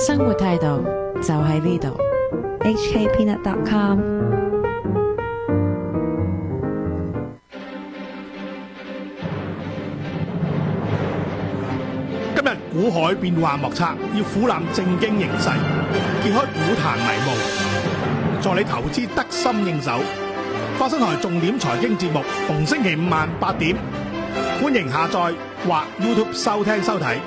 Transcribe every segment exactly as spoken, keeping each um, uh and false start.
生活態度就喺呢度。 H K peanut dot com。 今日股海變幻莫測，要俯瞰正經形勢，揭開股壇迷霧，助你投資得心應手。花生台重點財經節目，逢星期五晚八點，歡迎下載或 YouTube 收聽收睇。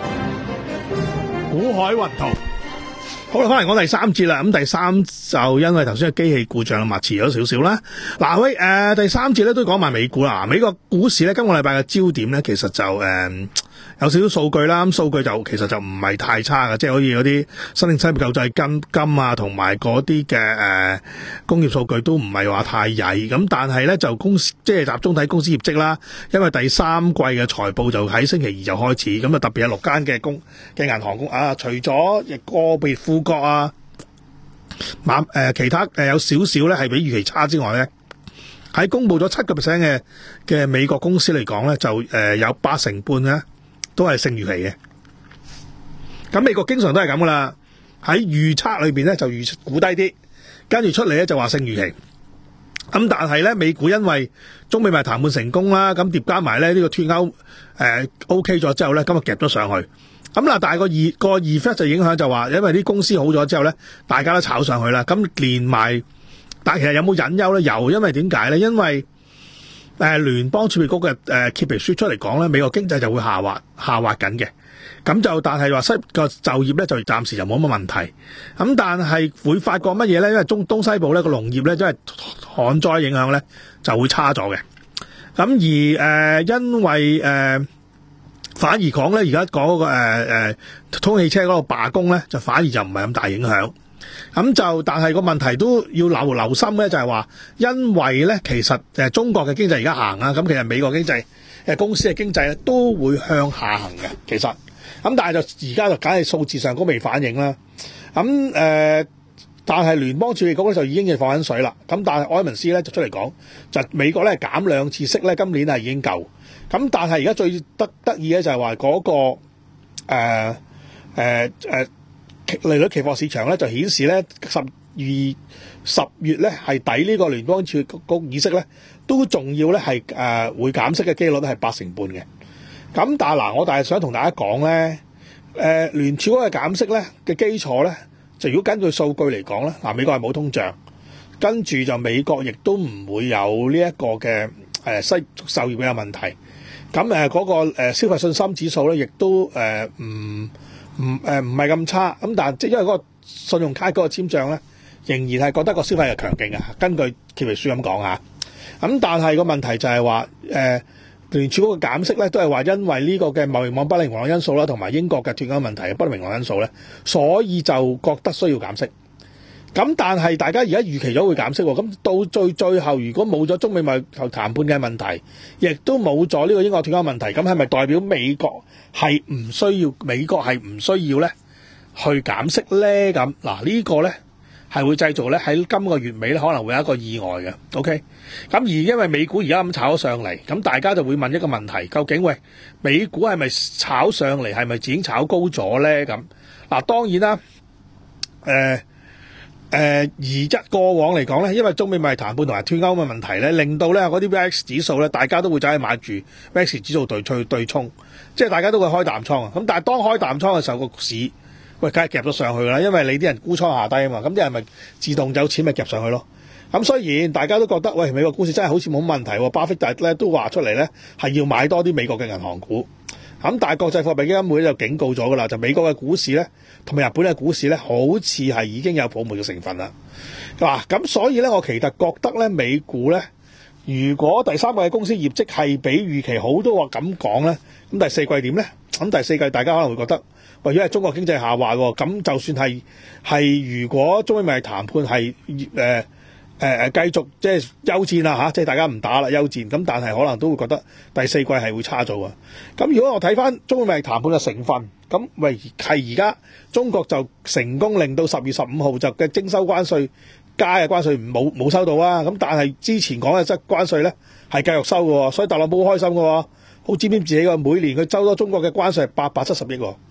股海雲圖。好啦，翻嚟講第三節啦。咁第三就因為頭先嘅機器故障，咪遲咗少少啦。嗱，喂，誒，第三節咧都講埋美股啦。美國股市咧，今個禮拜嘅焦點咧，其實就誒、呃、有少少數據啦。咁數據就其實就唔係太差嘅，即係好似嗰啲新興產業救濟金金啊，同埋嗰啲嘅誒工業數據都唔係話太曳。咁但係咧就公司即係集中睇公司業績啦。因為第三季嘅財報就喺星期二就開始，咁啊特別有六間嘅公嘅銀行公啊，除咗亦個別富國啊，馬誒其他誒有少少咧係比預期差之外咧，喺公布咗七個 percent 嘅嘅美國公司嚟講咧，就誒有八成半咧都係勝預期嘅。咁美國經常都係咁噶啦，喺預測裏邊咧就預估低啲，跟住出嚟咧就話勝預期。咁但係咧美股因為中美貿易談判成功啦，咁疊加埋咧呢個脫歐誒 OK 咗之後咧，今日夾咗上去。咁嗱，但係個二個 effect 就影響就話，因為啲公司好咗之後咧，大家都炒上去啦。咁連埋，但係其實有冇隱憂咧？有，因為點解咧？因為誒聯邦儲備局嘅誒揭皮書出嚟講咧，美國經濟就會下滑下滑緊嘅。咁就但係話西個就業咧就暫時就冇乜問題。咁但係會發覺乜嘢咧？因為中東西部咧個農業咧真係旱災影響咧就會差咗嘅。咁而誒、呃、因為誒。呃反而講咧，而家講嗰個誒誒通汽車嗰個罷工咧，就反而就唔係咁大影響。咁就但係個問題都要留留心咧，就係話，因為咧其實誒中國嘅經濟而家行啊，咁其實美國經濟誒公司嘅經濟咧都會向下行嘅。其實咁但係就而家就梗係數字上都未反映啦。咁誒、呃，但係聯邦儲備局咧就已經係放緊水啦。咁但係埃文斯咧就出嚟講，就美國咧減兩次息咧，今年係已經夠。咁但係而家最得得意嘅就係話嗰個誒誒誒利率期貨市場咧就顯示咧十二十月咧係抵呢個聯邦儲局議息咧都仲要咧係誒會減息嘅機率咧係八成半嘅。咁但係嗱，我但係想同大家講咧，誒聯儲局嘅減息咧嘅基礎咧，就如果根據數據嚟講咧，嗱美國係冇通脹，跟住就美國亦都唔會有呢一個嘅誒失就業嘅問題。咁誒嗰個誒消費信心指數咧，亦都誒唔唔誒唔係咁差。咁但係即係因為嗰個信用卡嗰個簽帳咧，仍然係覺得個消費係強勁嘅。根據揭皮書咁講嚇。咁但係個問題就係話誒聯儲局嘅減息咧，都係話因為呢個嘅貿易網不明朗因素啦，同埋英國嘅脫歐問題嘅不明朗因素咧，所以就覺得需要減息。咁但係大家而家預期咗會減息喎，咁到最最後如果冇咗中美貿易談判嘅問題，亦都冇咗呢個英國脫歐問題，咁係咪代表美國係唔需要美國係唔需要咧去減息咧？咁嗱呢個咧係會製造咧喺今個月尾咧可能會有一個意外嘅。OK，咁而因為美股而家咁炒咗上嚟，咁大家就會問一個問題：究竟喂美股係咪炒上嚟係咪已經炒高咗咧？咁嗱當然啦，誒、呃。誒、呃、而一過往嚟講咧，因為中美貿易談判同埋脫歐嘅問題咧，令到咧嗰啲 V I X 指數咧，大家都會走去買住 V I X 指數對對對沖，即係大家都會開淡倉啊。咁但係當開淡倉嘅時候，個市喂梗係夾咗上去啦，因為你啲人沽倉下低啊嘛，咁啲人咪自動有錢咪夾上去咯。咁雖然大家都覺得喂美國股市真係好似冇問題喎，巴菲特咧都話出嚟咧係要買多啲美國嘅銀行股。咁但係國際貨幣基金會就警告咗噶啦，就美國嘅股市咧同埋日本嘅股市咧，好似係已經有泡沫嘅成分啦。嗱，咁所以咧，我其實覺得咧，美股咧，如果第三季嘅公司業績係比預期好多話咁講咧，咁第四季點咧？咁第四季大家可能會覺得，喂，如果係中國經濟下滑喎，咁就算係係如果中美貿易談判係誒誒誒繼續即係休戰啦嚇，即係大家唔打啦休戰，咁但係可能都會覺得第四季係會差咗啊。咁如果我睇翻中美貿易談判嘅成分，咁喂係而家中國就成功令到十月十五號就嘅徵收關稅加嘅關稅冇冇收到啊。咁但係之前講嘅即係關稅咧係繼續收嘅，所以特朗普好開心嘅，好沾沾自喜嘅。每年佢收咗中國嘅關稅係八百七十億喎。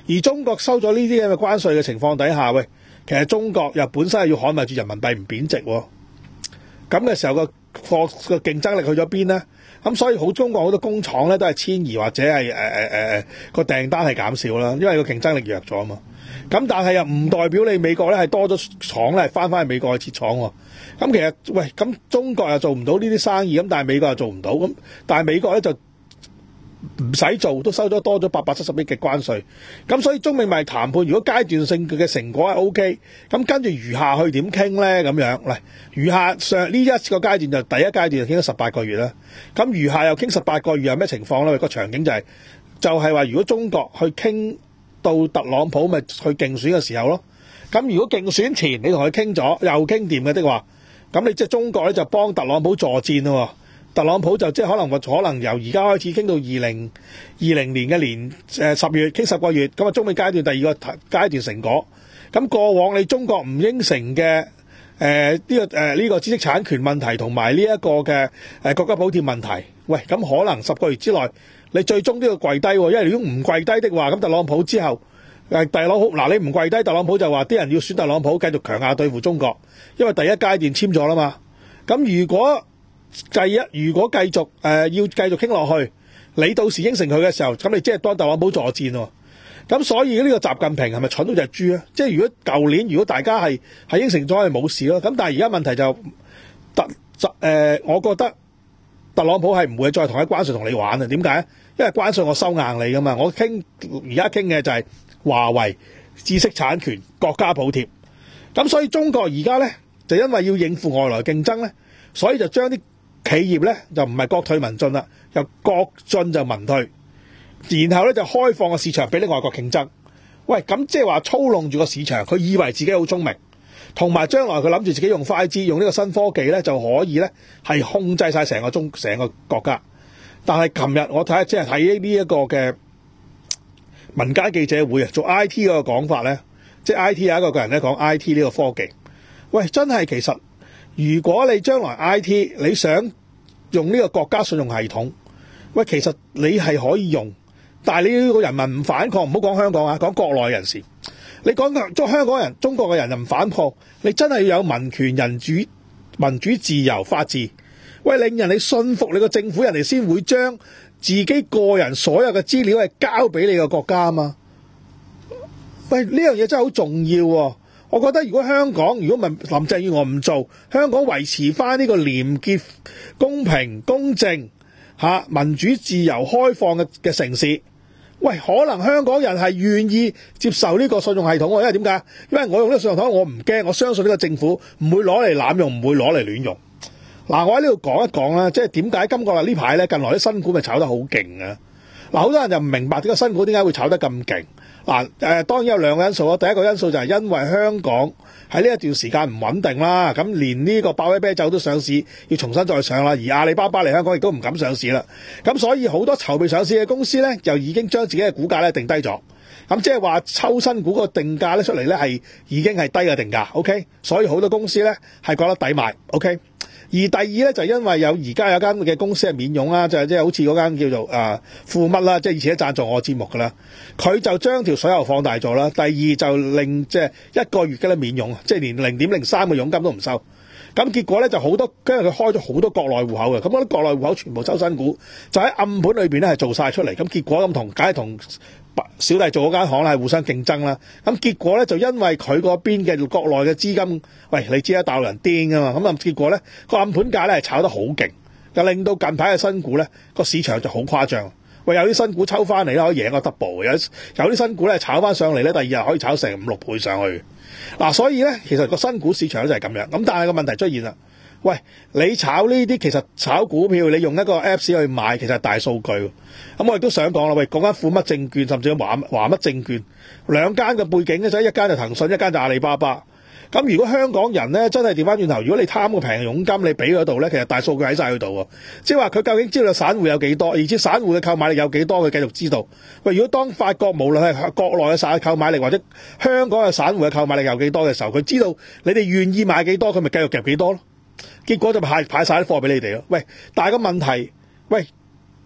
而中國收咗呢啲咁嘅關稅嘅情況底下，喂，其實中國又本身係要捍衞住人民幣唔貶值喎。咁嘅時候個貨個競爭力去咗邊咧？咁所以好中國好多工廠咧都係遷移或者係誒誒誒誒個訂單係減少啦，因為個競爭力弱咗啊嘛。咁但係又唔代表你美國咧係多咗廠咧係翻返去美國去設廠喎。咁其實喂，咁中國又做唔到呢啲生意，咁但係美國又做唔到，咁但係美國咧就唔使做都收咗多咗八百七十億嘅關稅。咁所以中美貿易談判如果階段性嘅成果係 O K， 咁跟住餘下去點傾咧？咁樣嚟餘下上呢一個階段就第一階段就傾咗十八個月啦。咁餘下又傾十八個月有咩情況咧？個場景就係、是、就係、是、話如果中國去傾到特朗普咪去競選嘅時候咯。咁如果競選前你同佢傾咗又傾掂嘅的話，咁你即係中國咧就幫特朗普助戰咯。特朗普就即係可能可能由而家開始傾到二零二零年嘅年誒十月傾十個月，咁啊中美階段第二個階段成果。咁過往你中國唔應承嘅誒呢個誒呢、呃這個知識產權問題同埋呢一個嘅誒國家補貼問題，喂，咁可能十個月之內你最終都要跪低，因為如果唔跪低的話，咁特朗普之後誒特朗普嗱你唔跪低，特朗普就話啲人要選特朗普繼續強硬對付中國，因為第一階段簽咗啦嘛。咁如果第一，如果繼續誒、呃、要繼續傾落去，你到時應承佢嘅時候，咁你即係當特朗普助戰喎。咁所以呢個習近平係咪蠢到隻豬啊？即係如果舊年如果大家係係應承咗係冇事咯，咁但係而家問題就特誒、呃，我覺得特朗普係唔會再同一關稅同你玩啊？點解？因為關稅我收硬你噶嘛，我傾而家傾嘅就係華為知識產權國家補貼。咁所以中國而家咧就因為要應付外來競爭咧，所以就將啲企業咧就唔係國退民進啦，又國進就民退，然後咧就開放個市場俾啲外國競爭。喂，咁即係話操弄住個市場，佢以為自己好聰明，同埋將來佢諗住自己用 五 G 用呢個新科技咧就可以咧係控制晒成個中成個國家。但係琴日我睇即係睇呢一個嘅民間記者會啊，做 I T 嗰個講法咧，即係 I T 有一個個人咧講 I T 呢個科技。喂，真係其實如果你將來 I T 你想用呢個國家信用系統，喂，其實你係可以用，但係你呢個人民唔反抗，唔好講香港啊，講國內人士。你講中香港人、中國嘅人就唔反抗，你真係要有民權、人主、民主、自由、法治，喂，令人哋信服你個政府，人哋先會將自己個人所有嘅資料係交俾你個國家啊嘛。喂，呢樣嘢真係好重要喎。我覺得如果香港如果林鄭月娥唔做，香港維持翻呢個廉潔、公平、公正、嚇民主、自由、開放嘅嘅城市，喂，可能香港人係願意接受呢個信用系統喎。因為點解？因為我用呢個信用系統，我唔驚，我相信呢個政府唔會攞嚟濫用，唔會攞嚟亂用。嗱，我喺呢度講一講啦，即係點解今個呢排咧近來啲新股咪炒得好勁啊？嗱，好多人就唔明白點解新股點解會炒得咁勁。嗱，誒當然有兩個因素咯。第一個因素就係因為香港喺呢一段時間唔穩定啦，咁連呢個百威啤酒都上市，要重新再上啦。而阿里巴巴嚟香港亦都唔敢上市啦。咁所以好多籌備上市嘅公司咧，就已經將自己嘅股價咧定低咗。咁即係話抽新股個定價咧出嚟咧係已經係低嘅定價。OK， 所以好多公司咧係覺得抵買。OK。而第二咧就因為有而家有間嘅公司係免佣啦，就係即係好似嗰間叫做誒富乜啦，即係以前都贊助我節目噶啦，佢就將條水喉放大咗啦。第二就令即係一個月嘅咧免佣，即係連零點零三嘅佣金都唔收。咁結果咧就好多，因為佢開咗好多國內戶口嘅，咁嗰啲國內戶口全部抽新股，就喺暗盤裏邊咧係做晒出嚟。咁結果咁同，梗係同小弟做嗰間行咧係互相競爭啦。咁結果咧就因為佢嗰邊嘅國內嘅資金，喂，你知啦，大陸人癲噶嘛，咁啊結果咧個暗盤價咧係炒得好勁，就令到近排嘅新股咧個市場就好誇張。喂，有啲新股抽翻嚟咧可以贏個 double， 有有啲新股咧炒翻上嚟咧，第二日可以炒成五六倍上去。嗱，所以咧其實個新股市場咧就係咁樣。咁但係個問題出現啦，喂，你炒呢啲其實炒股票，你用一個 Apps 去買，其實係大數據。咁我亦都想講啦，喂，講緊富乜證券，甚至華華乜證券兩間嘅背景咧，就一間就騰訊，一間就阿里巴巴。咁如果香港人咧真係調翻轉頭，如果你貪個平佣金，你俾嗰度咧，其實大數據喺晒嗰度喎。即係話佢究竟知道散戶有幾多，而且散戶嘅購買力有幾多，佢繼續知道。喂，如果當發覺無論係國內嘅散戶購買力或者香港嘅散戶嘅購買力有幾多嘅時候，佢知道你哋願意買幾多，佢咪繼續夾幾多咯。結果就派派曬啲貨俾你哋咯。喂，但係個問題，喂，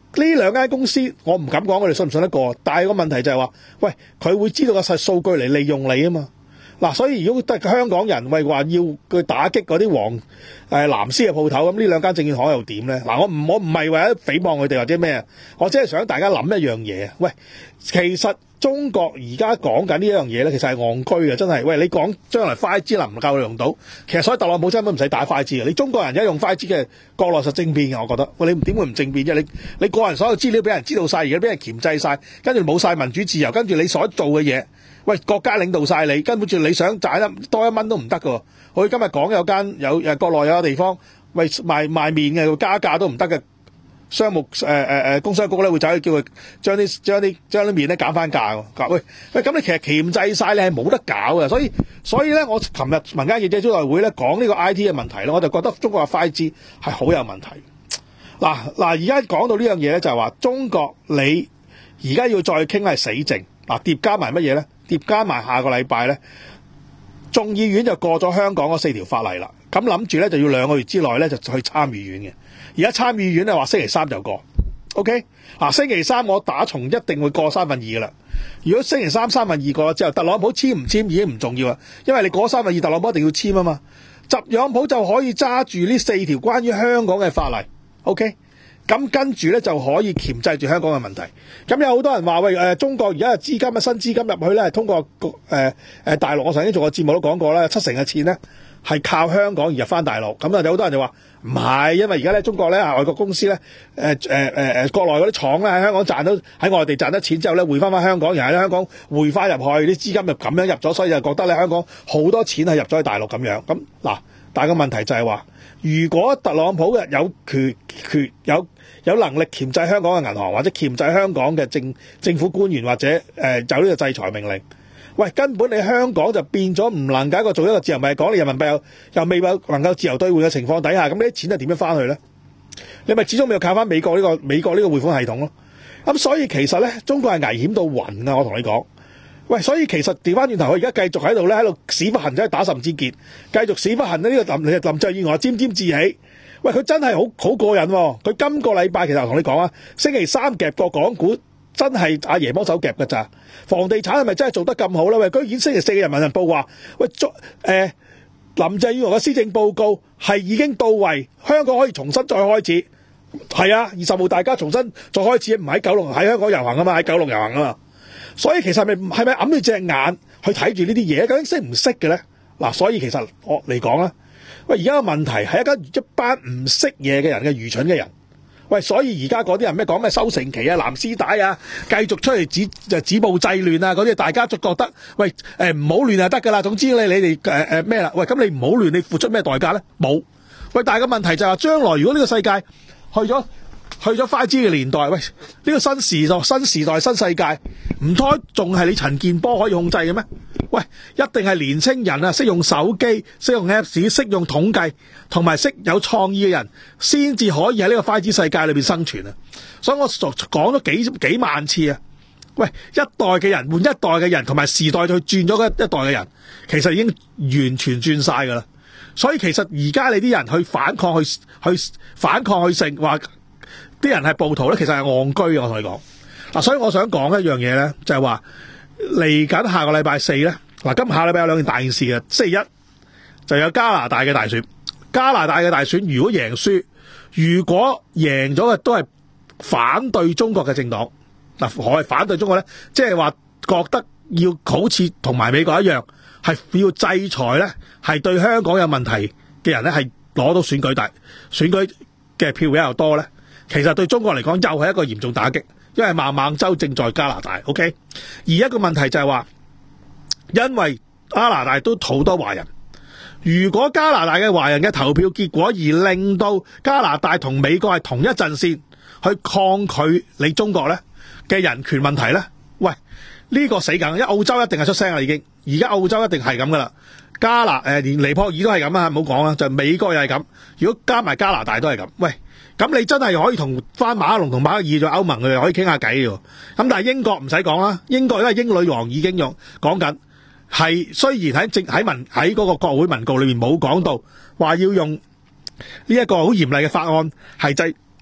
呢兩間公司我唔敢講佢哋信唔信得過，但係個問題就係話，喂，佢會知道個實數據嚟利用你啊嘛。嗱，所以如果得香港人為話要佢打擊嗰啲黃誒、呃、藍絲嘅鋪頭，咁呢兩間證券行又點咧？嗱，我唔我唔係為咗誹謗佢哋或者咩，我只係想大家諗一樣嘢。喂，其實中國而家講緊呢一樣嘢咧，其實係戇居嘅，真係。喂，你講將來 五 G 能唔夠用到，其實所以特朗普根本唔使打五 G 嘅。你中國人而家用五 G 嘅國內實政變嘅，我覺得。喂，你點會唔政變啫？你你個人所有資料俾人知道晒，而家俾人鉗制晒，跟住冇晒民主自由，跟住你所做嘅嘢。喂，國家領導晒你，根本住你想賺一多一蚊都唔得㗎。我今日講有間有誒國內有個地方，喂賣賣麵嘅加價都唔得嘅，商務誒誒誒工商局咧會走去叫佢將啲將啲將啲麵咧減翻價喎。喂喂，咁你其實鉗制晒你係冇得搞嘅，所以所以咧，我琴日民間記者招待會咧講呢個 I T 嘅問題咧，我就覺得中國嘅 五 G 係好有問題。嗱嗱，而家講到呢樣嘢咧，就係話中國你而家要再傾係死症。嗱，疊加埋乜嘢咧？疊加埋下個禮拜咧，眾議院就過咗香港嗰四條法例啦。咁諗住咧就要兩個月之內咧就去參議院嘅。而家參議院咧話星期三就過 ，OK？ 嗱，星期三我打從一定會過三分二噶啦。如果星期三三分二過咗之後，特朗普簽唔簽已經唔重要啦，因為你過三分二，特朗普一定要簽啊嘛。特朗普就可以揸住呢四條關於香港嘅法例 ，OK？咁跟住咧就可以鉗制住香港嘅問題。咁有好多人話喂，誒、呃、中國而家嘅資金啊，新資金入去咧係通過誒誒、呃、大陸。我曾經做過節目都講過啦，七成嘅錢咧係靠香港而入翻大陸。咁啊有好多人就話唔係，因為而家咧中國咧外國公司咧誒誒誒誒國內嗰啲廠咧喺香港賺到喺外地賺得錢之後咧匯翻翻香港，然後喺香港匯翻入去啲資金就咁樣入咗，所以就覺得咧香港好多錢係入咗去大陸咁樣。咁嗱，但係個問題就係話，如果特朗普嘅有權權有有能力鉗制香港嘅銀行，或者鉗制香港嘅政政府官員，或者誒、呃、就呢個制裁命令，喂，根本你香港就變咗唔能夠一個做一個自由貿易港，你人民幣又又未有能夠自由兌換嘅情況底下，咁呢啲錢係點樣翻去咧？你咪始終要靠翻美國呢、呢個美國呢個匯款系統咯。咁所以其實咧，中國係危險到暈啊！我同你講，喂，所以其實調翻轉頭，我而家繼續喺度咧，喺度屎忽痕仔打甚至結，繼續屎忽痕呢、呢個林林鄭月娥沾沾自喜。喂，佢真係好好過癮喎！佢今個禮拜其實我同你講啊，星期三夾個港股真係阿爺幫手夾㗎咋？房地產係咪真係做得咁好咧？喂，居然星期四嘅人民日報話，喂，誒、呃、林鄭月娥嘅施政報告係已經到位，香港可以重新再開始。係啊，二十號大家重新再開始，唔喺九龍喺香港遊行啊嘛，喺九龍遊行啊嘛。所以其實係咪係咪揞住隻眼去睇住呢啲嘢？究竟識唔識嘅咧？嗱，所以其實我嚟講咧。喂，而家個問題係一間一班唔識嘢嘅人嘅愚蠢嘅人。喂，所以而家嗰啲人咩講咩收成期啊、藍絲帶啊，繼續出嚟止就止暴制亂啊嗰啲，大家就覺得喂誒唔好亂就得㗎啦。總之咧，你哋誒誒咩啦？喂，咁你唔好亂，你付出咩代價咧？冇。喂，但係個問題就係話，將來如果呢個世界去咗去咗 五 G 嘅年代，喂，呢個新時代、新時代、新世界，唔該仲係你陳健波可以控制嘅咩？喂，一定係年青人啊，識用手機、識用 Apps、識用統計同埋識有創意嘅人，先至可以喺呢個 五 G 世界裏邊生存啊！所以我講咗幾幾萬次啊！喂，一代嘅人換一代嘅人，同埋時代去轉咗一一代嘅人，其實已經完全轉晒噶啦。所以其實而家你啲人去反抗、去去反抗、去成話啲人係暴徒咧，其實係戇居嘅。我同你講嗱，所以我想講一樣嘢咧，就係話。嚟緊下，下個禮拜四咧，嗱，今下禮拜有兩件大件事嘅。星期一就有加拿大嘅大選，加拿大嘅大選如果贏輸，如果贏咗嘅都係反對中國嘅政黨。嗱，我係反對中國咧，即係話覺得要好似同埋美國一樣，係要制裁咧，係對香港有問題嘅人咧，係攞到選舉大選舉嘅票比較多咧，其實對中國嚟講又係一個嚴重打擊。因為孟晚舟正在加拿大 ，OK， 而一個問題就係話，因為加拿大都好多華人，如果加拿大嘅華人嘅投票結果而令到加拿大同美國係同一陣線去抗拒你中國咧嘅人權問題咧，喂，呢個死梗，因為澳洲一定係出聲啦已經，而家澳洲一定係咁噶啦，加拿誒連尼泊爾都係咁啊，唔好講啦，就美國又係咁，如果加埋加拿大都係咁，喂。咁你真係可以同翻馬克龍同馬克爾做歐盟，佢哋可以傾下偈嘅。咁但係英國唔使講啦，英國因為英女王已經用講緊，係雖然喺政喺文喺嗰個國會文告裏面冇講到話要用呢一個好嚴厲嘅法案係制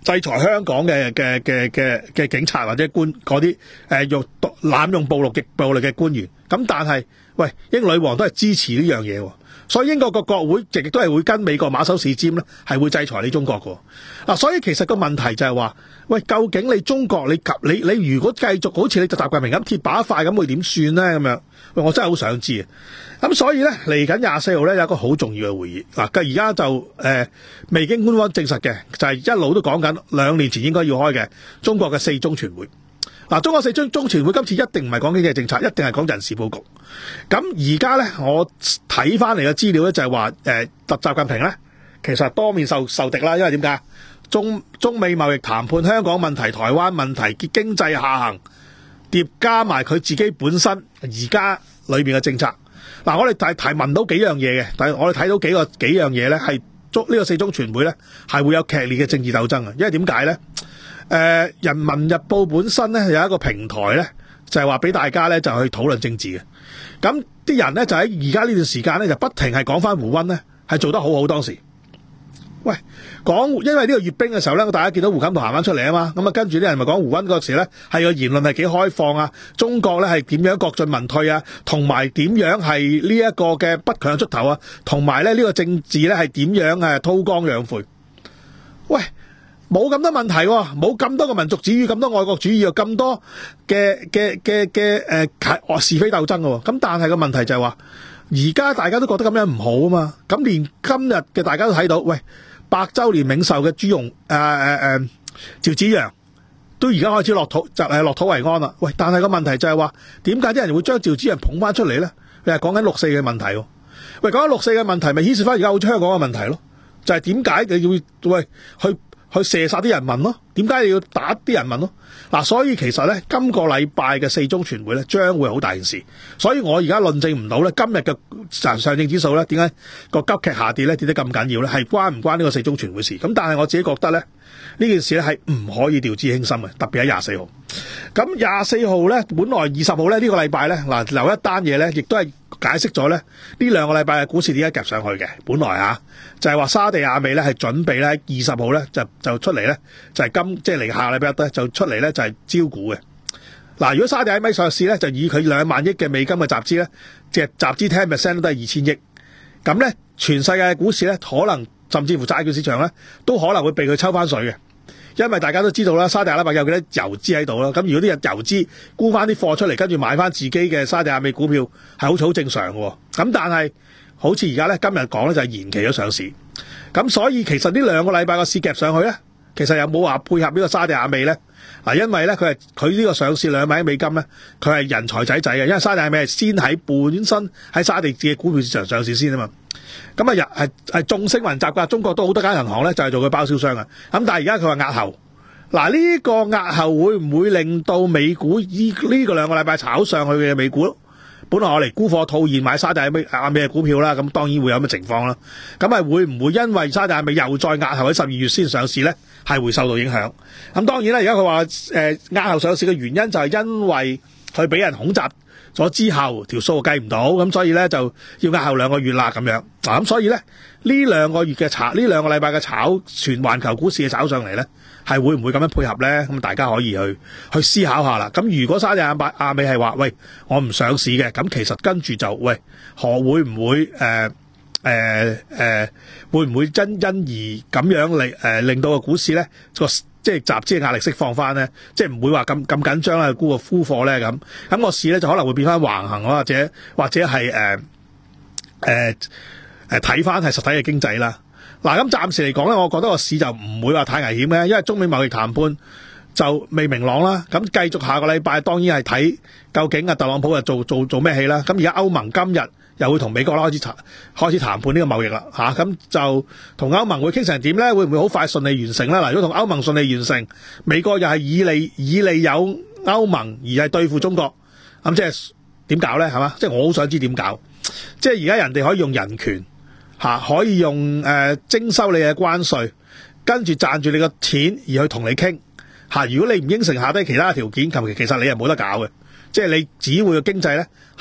制裁香港嘅嘅嘅嘅嘅警察或者官嗰啲誒用濫用暴力極暴力嘅官員。咁但係喂，英女王都係支持呢樣嘢喎。所以英國個國會亦都係會跟美國馬首是瞻咧，係會制裁你中國嘅。嗱、啊，所以其實個問題就係話，喂，究竟你中國你及你你如果繼續好似你習近平咁鐵板一塊咁，會點算咧？咁樣，喂，我真係好想知啊！咁所以咧，嚟緊廿四號咧有一個好重要嘅會議。嗱、啊，而家就誒、呃、未經官方證實嘅，就係、是、一路都講緊兩年前應該要開嘅中國嘅四中全會。嗱、啊，中國四中中全會今次一定唔係講經濟政策，一定係講人事佈局。咁而家咧，我睇翻嚟嘅資料咧，就係話誒，習習近平咧，其實多面受受敵啦。因為點解？中中美貿易談判、香港問題、台灣問題、經濟下行，疊加埋佢自己本身而家裏面嘅政策。嗱、啊，我哋提提問到幾樣嘢嘅，但係我哋睇到幾個幾樣嘢咧，係中呢個四中全會咧係會有劇烈嘅政治鬥爭嘅。因為點解咧？誒、呃，人民日報本身咧有一個平台咧，就係話俾大家咧就去討論政治嘅。咁啲人咧就喺而家呢段時間咧就不停係講翻胡溫咧係做得好好當時。喂，講因為呢個閱兵嘅時候咧，大家見到胡錦濤行翻出嚟啊嘛，咁啊跟住啲人咪講胡溫嗰時咧係個言論係幾開放啊，中國咧係點樣國進民退啊，同埋點樣係呢一個嘅不強出頭啊，同埋咧呢個政治咧係點樣誒韜光養晦。喂！冇咁多問題喎，冇咁多個民族主義，咁多愛國主義，又咁多嘅嘅嘅嘅誒是非鬥爭嘅喎。咁但係個問題就係話，而家大家都覺得咁樣唔好啊嘛。咁連今日嘅大家都睇到，喂，百週年冥壽嘅朱鎔誒誒誒趙紫陽都而家開始落土就係落土為安啦。喂，但係個問題就係話，點解啲人會將趙紫陽捧翻出嚟咧？你係講緊六四嘅問題喎。喂，講緊六四嘅問題，咪牽涉翻而家好似香港嘅問題咯？就係點解你要喂去？去射殺啲人民咯？點解你要打啲人民咯？嗱、啊，所以其實咧，今個禮拜嘅四中全會咧，將會好大件事。所以我而家論證唔到咧，今日嘅上上證指數咧，點解個急劇下跌咧，跌得咁緊要咧？係關唔關呢個四中全會事？咁但係我自己覺得咧，呢件事咧係唔可以掉之輕心嘅，特別喺廿四號。咁廿四號咧，本來二十號咧呢、呢個禮拜咧，嗱留一單嘢咧，亦都係解釋咗咧呢兩個禮拜嘅股市點解夾上去嘅。本來啊，就係、是、話沙地亞美咧係準備咧二十號咧就就出嚟咧就係、是、今即係嚟下禮拜一咧就出嚟咧就係、是、招股嘅。嗱，如果沙地亞美上市咧，就以佢兩萬億嘅美金嘅集資咧，即係集資 ten percent 都係二千億。咁咧，全世界嘅股市咧，可能甚至乎債券市場咧，都可能會被佢抽翻水嘅。因為大家都知道啦，沙地阿拉伯有幾多遊資喺度啦，咁如果啲人遊資沽翻啲貨出嚟，跟住買翻自己嘅沙地亞美股票，係好似好正常嘅。咁但係好似而家咧，今日講咧就係延期咗上市。咁所以其實呢兩個禮拜個市夾上去咧，其實有冇話配合呢個沙地亞美咧？嗱，因為咧佢係佢呢個上市兩萬億美金咧，佢係人才仔仔嘅，因為沙地亞美係先喺本身喺沙地嘅股票市場上市先啊嘛。咁啊，日係係眾星雲集㗎，中國都好多間銀行咧，就係做佢包銷商啊。咁但係而家佢話押後，嗱、這、呢個押後會唔會令到美股依呢個兩個禮拜炒上去嘅美股？本來我嚟沽貨套現買沙地亞美亞美嘅股票啦，咁當然會有咁嘅情況啦。咁係會唔會因為沙地亞美又再押後喺十二月先上市咧，係會受到影響？咁當然啦，而家佢話誒押後上市嘅原因就係因為佢俾人恐襲咗之後條數計唔到，咁所以咧就要押後兩個月啦咁樣。嗱，咁所以咧呢兩個月嘅炒，呢兩個禮拜嘅炒全環球股市嘅炒上嚟咧，係會唔會咁樣配合咧？咁大家可以去去思考下啦。咁如果沙地亞美係話喂，我唔上市嘅，咁其實跟住就喂，何會唔會誒誒誒會唔會因因而咁樣嚟誒、呃、令到個股市咧個即係集資嘅壓力釋放翻咧？即係唔會話咁咁緊張啦，沽個沽貨咧咁，咁個市咧就可能會變翻橫行，或者或者係誒誒誒睇翻係實體嘅經濟啦。嗱，咁暫時嚟講咧，我覺得個市就唔會話太危險嘅，因為中美貿易談判就未明朗啦。咁繼續下個禮拜當然係睇究竟啊特朗普啊做做做咩戲啦。咁而家歐盟今日又會同美國啦開始談開始談判呢個貿易啦嚇，咁就同歐盟會傾成點咧？會唔會好快順利完成咧？嗱，如果同歐盟順利完成，美國又係以利以利誘歐盟而係對付中國，咁即係點搞咧？係嘛？即係我好想知點搞。即係而家人哋可以用人權嚇，可以用誒、呃、徵收你嘅關稅，跟住賺住你個錢而去同你傾嚇。如果你唔應承下低其他條件，求其其實你係冇得搞嘅。即係你只會嘅經濟咧係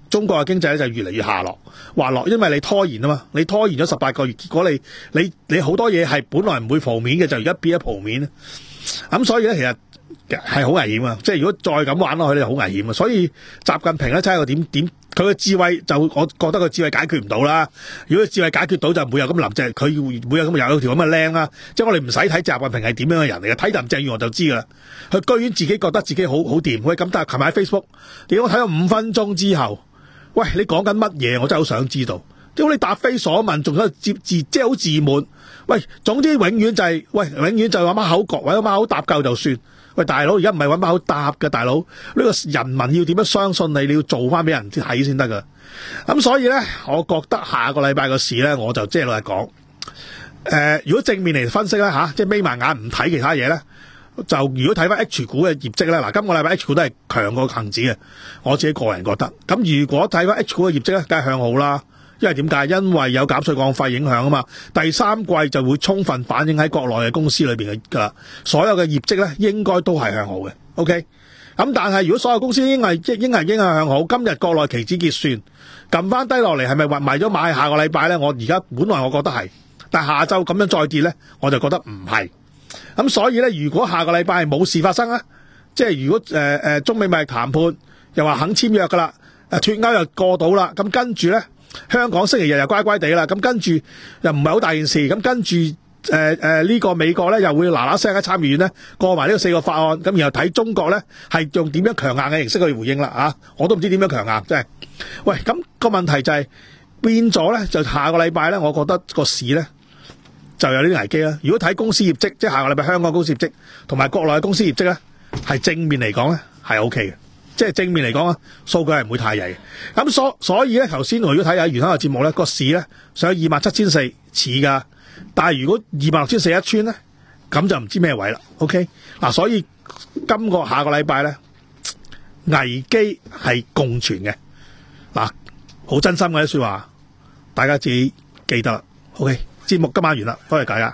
中國嘅經濟咧就越嚟越下落滑落，因為你拖延啊嘛，你拖延咗十八個月，結果你你你好多嘢係本來唔會浮面嘅，就而家變咗浮面咧。咁所以咧，其實係好危險啊！即係如果再咁玩落去咧，好危險啊！所以習近平咧，睇下佢點點，佢嘅智慧就我覺得佢智慧解決唔到啦。如果佢智慧解決到，就唔會有咁林鄭，佢會有咁有條咁嘅靚啦。即係我哋唔使睇習近平係點樣嘅人嚟嘅，睇林鄭月娥就知噶啦。佢居然自己覺得自己好好掂，喂咁但係琴日喺 Facebook， 點我睇咗五分鐘之後，喂你講緊乜嘢？我真係好想知道。點解你答非所問，仲喺度接字，即係好自滿。喂，總之永遠就係、是，喂，永遠就係揾把口角，揾把口搭夠就算。喂，大佬，而家唔係揾把口搭嘅，大佬，呢、這個人民要點樣相信你？你要做翻俾人睇先得噶。咁所以咧，我覺得下個禮拜個市咧，我就即係老實講，誒、呃，如果正面嚟分析咧吓、啊，即係眯埋眼唔睇其他嘢咧，就如果睇翻 H 股嘅業績咧，嗱，今個禮拜 H 股都係強過恒指嘅，我自己個人覺得。咁如果睇翻 H 股嘅業績咧，梗係向好啦。因為點解？因為有減稅降費影響啊嘛，第三季就會充分反映喺國內嘅公司裏邊嘅噶，所有嘅業績咧應該都係向好嘅。OK，咁但係如果所有公司應係應係應係向好，今日國內期指結算撳翻低落嚟，係咪話賣咗買下個禮拜咧？我而家本來我覺得係，但係下晝咁樣再跌咧，我就覺得唔係。咁所以咧，如果下個禮拜係冇事發生啊，即係如果誒誒、呃、中美貿易談判又話肯簽約噶啦，誒脫歐又過到啦，咁跟住咧。香港星期日又乖乖地啦，咁跟住又唔係好大件事，咁跟住誒誒呢個美國咧又會嗱嗱聲喺參議院咧過埋呢個四個法案，咁然後睇中國咧係用點樣強硬嘅形式去回應啦啊！我都唔知點樣強硬，真係。喂，咁個問題就係變咗咧，就下個禮拜咧，我覺得個市咧就有啲危機啦。如果睇公司業績，即係下個禮拜香港公司業績同埋國內嘅公司業績咧，係正面嚟講咧係 O K 嘅。即係正面嚟講啊，數據係唔會太曳嘅。咁所所以咧，頭先我如果睇下原先嘅節目咧，個市咧上二萬七千四似噶，但係如果二萬六千四一穿咧，咁就唔知咩位啦。OK，嗱，所以今個下個禮拜咧，危機係共存嘅。嗱，好真心嘅啲說話，大家自己記得啦。OK，節目今晚完啦，多謝大家。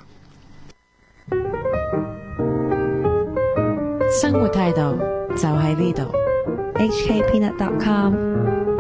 生活態度就喺呢度。 H K Peanut dot com